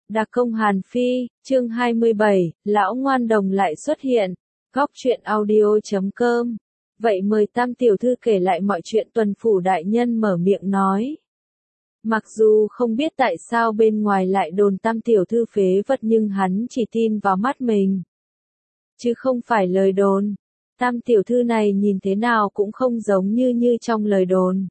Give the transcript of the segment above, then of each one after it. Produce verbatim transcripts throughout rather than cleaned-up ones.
Đặc công Hàn Phi, chương hai mươi bảy, lão ngoan đồng lại xuất hiện. Góc truyện audio chấm com. Vậy mời Tam tiểu thư kể lại mọi chuyện. Tuần phủ đại nhân mở miệng nói. Mặc dù không biết tại sao bên ngoài lại đồn Tam tiểu thư phế vật, nhưng hắn chỉ tin vào mắt mình, chứ không phải lời đồn. Tam tiểu thư này nhìn thế nào cũng không giống như như trong lời đồn.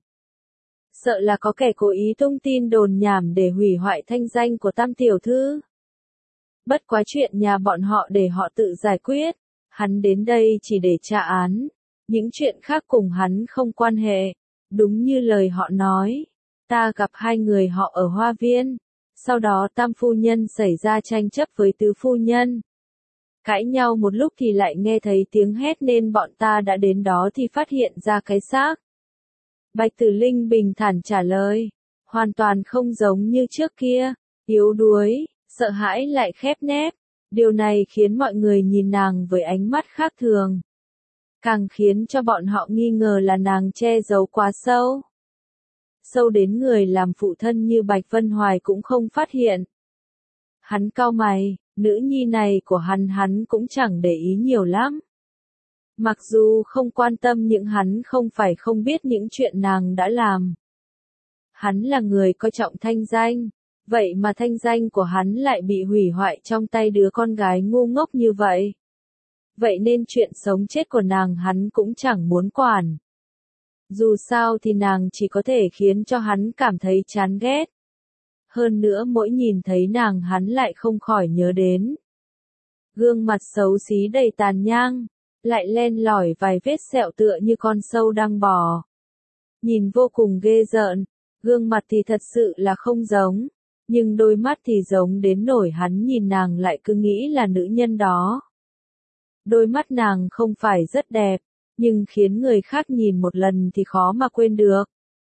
Sợ là có kẻ cố ý tung tin đồn nhảm để hủy hoại thanh danh của Tam tiểu thư. Bất quá chuyện nhà bọn họ để họ tự giải quyết, hắn đến đây chỉ để tra án, những chuyện khác cùng hắn không quan hệ. Đúng như lời họ nói, ta gặp hai người họ ở hoa viên, sau đó Tam phu nhân xảy ra tranh chấp với Tứ phu nhân. Cãi nhau một lúc thì lại nghe thấy tiếng hét nên bọn ta đã đến đó thì phát hiện ra cái xác. Bạch Tử Linh bình thản trả lời, hoàn toàn không giống như trước kia, yếu đuối, sợ hãi lại khép nép. Điều này khiến mọi người nhìn nàng với ánh mắt khác thường. Càng khiến cho bọn họ nghi ngờ là nàng che giấu quá sâu. Sâu đến người làm phụ thân như Bạch Vân Hoài cũng không phát hiện. Hắn cau mày, nữ nhi này của hắn hắn cũng chẳng để ý nhiều lắm. Mặc dù không quan tâm nhưng hắn không phải không biết những chuyện nàng đã làm. Hắn là người coi trọng thanh danh, vậy mà thanh danh của hắn lại bị hủy hoại trong tay đứa con gái ngu ngốc như vậy. Vậy nên chuyện sống chết của nàng hắn cũng chẳng muốn quản. Dù sao thì nàng chỉ có thể khiến cho hắn cảm thấy chán ghét. Hơn nữa mỗi nhìn thấy nàng hắn lại không khỏi nhớ đến gương mặt xấu xí đầy tàn nhang, lại len lỏi vài vết sẹo tựa như con sâu đang bò. Nhìn vô cùng ghê rợn, gương mặt thì thật sự là không giống, nhưng đôi mắt thì giống đến nỗi hắn nhìn nàng lại cứ nghĩ là nữ nhân đó. Đôi mắt nàng không phải rất đẹp, nhưng khiến người khác nhìn một lần thì khó mà quên được.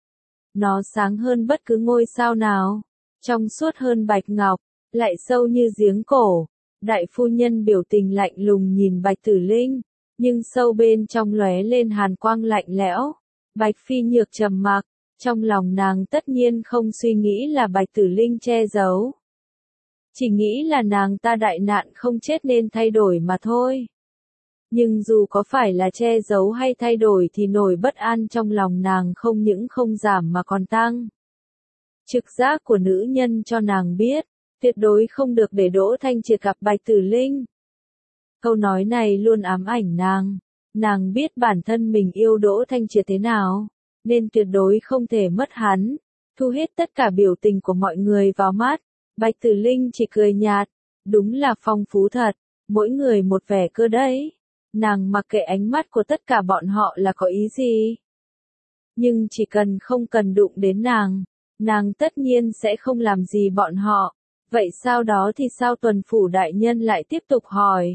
Nó sáng hơn bất cứ ngôi sao nào, trong suốt hơn bạch ngọc, lại sâu như giếng cổ. Đại phu nhân biểu tình lạnh lùng nhìn Bạch Tử Linh, nhưng sâu bên trong lóe lên hàn quang lạnh lẽo. Bạch Phi Nhược trầm mặc, trong lòng nàng tất nhiên không suy nghĩ là Bạch Tử Linh che giấu. Chỉ nghĩ là nàng ta đại nạn không chết nên thay đổi mà thôi. Nhưng dù có phải là che giấu hay thay đổi thì nỗi bất an trong lòng nàng không những không giảm mà còn tăng. Trực giác của nữ nhân cho nàng biết, tuyệt đối không được để Đỗ Thanh Triệt gặp Bạch Tử Linh. Câu nói này luôn ám ảnh nàng. Nàng biết bản thân mình yêu Đỗ Thanh Triệt thế nào, nên tuyệt đối không thể mất hắn. Thu hết tất cả biểu tình của mọi người vào mắt, Bạch Tử Linh chỉ cười nhạt. Đúng là phong phú thật, mỗi người một vẻ cơ đấy. Nàng mặc kệ ánh mắt của tất cả bọn họ là có ý gì. Nhưng chỉ cần không cần đụng đến nàng, nàng tất nhiên sẽ không làm gì bọn họ. Vậy sau đó thì sao? Tuần phủ đại nhân lại tiếp tục hỏi.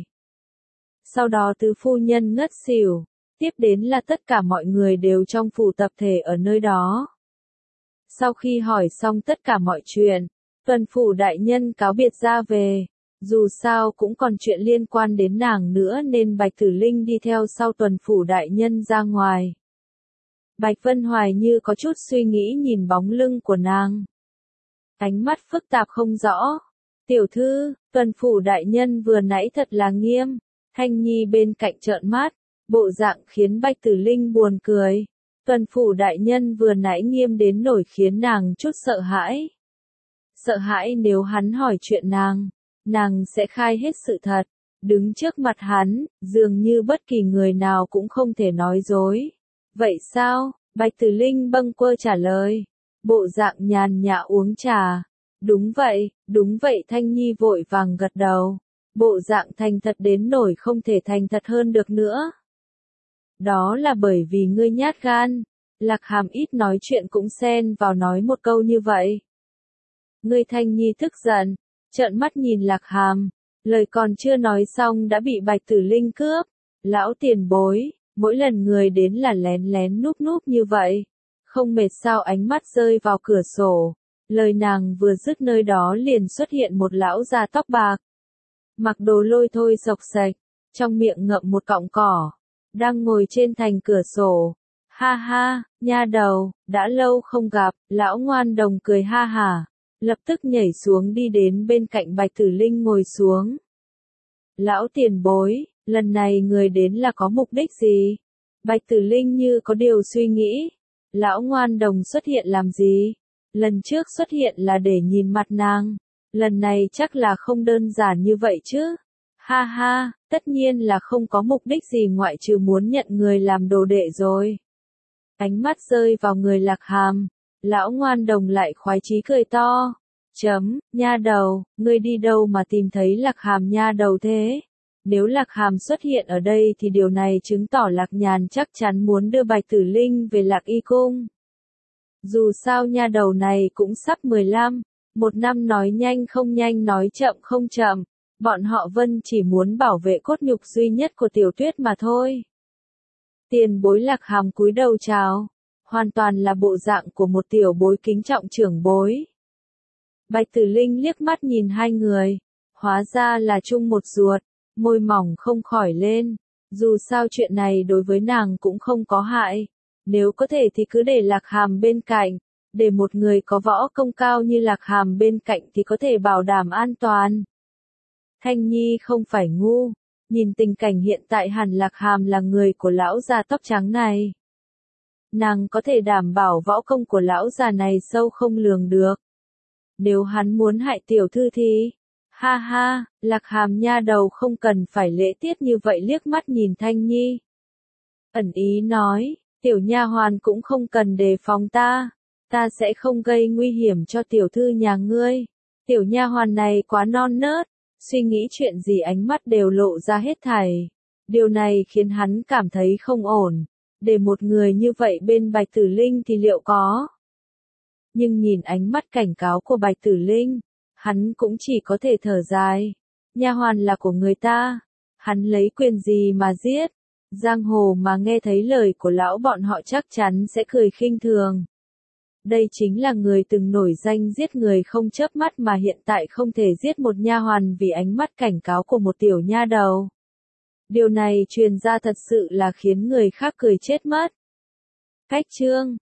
Sau đó Tứ phu nhân ngất xỉu, tiếp đến là tất cả mọi người đều trong phủ tập thể ở nơi đó. Sau khi hỏi xong tất cả mọi chuyện, tuần phủ đại nhân cáo biệt ra về. Dù sao cũng còn chuyện liên quan đến nàng nữa nên Bạch Tử Linh đi theo sau tuần phủ đại nhân ra ngoài. Bạch Vân Hoài như có chút suy nghĩ nhìn bóng lưng của nàng. Ánh mắt phức tạp không rõ. Tiểu thư, tuần phủ đại nhân vừa nãy thật là nghiêm. Thanh Nhi bên cạnh trợn mắt, bộ dạng khiến Bạch Tử Linh buồn cười. Tuần phủ đại nhân vừa nãy nghiêm đến nỗi khiến nàng chút sợ hãi. Sợ hãi nếu hắn hỏi chuyện nàng, nàng sẽ khai hết sự thật. Đứng trước mặt hắn, dường như bất kỳ người nào cũng không thể nói dối. Vậy sao? Bạch Tử Linh bâng quơ trả lời. Bộ dạng nhàn nhã uống trà. Đúng vậy, đúng vậy. Thanh Nhi vội vàng gật đầu. Bộ dạng thành thật đến nỗi không thể thành thật hơn được nữa. Đó là bởi vì ngươi nhát gan. Lạc Hàm ít nói chuyện cũng xen vào nói một câu như vậy. Ngươi. Thanh Nhi tức giận, trợn mắt nhìn Lạc Hàm. Lời còn chưa nói xong đã bị Bạch Tử Linh cướp. Lão tiền bối, mỗi lần người đến là lén lén núp núp như vậy. Không mệt sao? Ánh mắt rơi vào cửa sổ. Lời nàng vừa dứt nơi đó liền xuất hiện một lão già tóc bạc. Mặc đồ lôi thôi xộc xệch, trong miệng ngậm một cọng cỏ. Đang ngồi trên thành cửa sổ. Ha ha, nha đầu, đã lâu không gặp. Lão ngoan đồng cười ha hả. lập tức nhảy xuống đi đến bên cạnh Bạch Tử Linh ngồi xuống. Lão tiền bối, lần này người đến là có mục đích gì? Bạch Tử Linh như có điều suy nghĩ. Lão ngoan đồng xuất hiện làm gì? Lần trước xuất hiện là để nhìn mặt nàng. Lần này chắc là không đơn giản như vậy chứ. Ha ha, tất nhiên là không có mục đích gì ngoại trừ muốn nhận người làm đồ đệ rồi. Ánh mắt rơi vào người Lạc Hàm. Lão ngoan đồng lại khoái chí cười to. Chấm, nha đầu, ngươi đi đâu mà tìm thấy Lạc Hàm nha đầu thế? Nếu Lạc Hàm xuất hiện ở đây thì điều này chứng tỏ Lạc Nhàn chắc chắn muốn đưa Bạch Tử Linh về Lạc Y Cung. Dù sao nha đầu này cũng sắp mười lăm, một năm nói nhanh không nhanh nói chậm không chậm, bọn họ Vân chỉ muốn bảo vệ cốt nhục duy nhất của Tiểu Tuyết mà thôi. Tiền bối Lạc Hàm cúi đầu chào, hoàn toàn là bộ dạng của một tiểu bối kính trọng trưởng bối. Bạch Tử Linh liếc mắt nhìn hai người, hóa ra là chung một ruột, môi mỏng không khỏi lên, dù sao chuyện này đối với nàng cũng không có hại, nếu có thể thì cứ để Lạc Hàm bên cạnh, để một người có võ công cao như Lạc Hàm bên cạnh thì có thể bảo đảm an toàn. Thanh Nhi không phải ngu, nhìn tình cảnh hiện tại hẳn Lạc Hàm là người của lão già tóc trắng này. Nàng có thể đảm bảo võ công của lão già này sâu không lường được. Nếu hắn muốn hại tiểu thư thì, ha ha, Lạc Hàm nha đầu không cần phải lễ tiết như vậy liếc mắt nhìn Thanh Nhi. Ẩn ý nói, tiểu nha hoàn cũng không cần đề phòng ta, ta sẽ không gây nguy hiểm cho tiểu thư nhà ngươi. Tiểu nha hoàn này quá non nớt, suy nghĩ chuyện gì ánh mắt đều lộ ra hết thảy. Điều này khiến hắn cảm thấy không ổn, để một người như vậy bên Bạch Tử Linh thì liệu có. Nhưng nhìn ánh mắt cảnh cáo của Bạch Tử Linh, hắn cũng chỉ có thể thở dài. Nha hoàn là của người ta, hắn lấy quyền gì mà giết? Giang hồ mà nghe thấy lời của lão bọn họ chắc chắn sẽ cười khinh thường. Đây chính là người từng nổi danh giết người không chớp mắt mà hiện tại không thể giết một nha hoàn vì ánh mắt cảnh cáo của một tiểu nha đầu. Điều này truyền ra thật sự là khiến người khác cười chết mất. Cách chương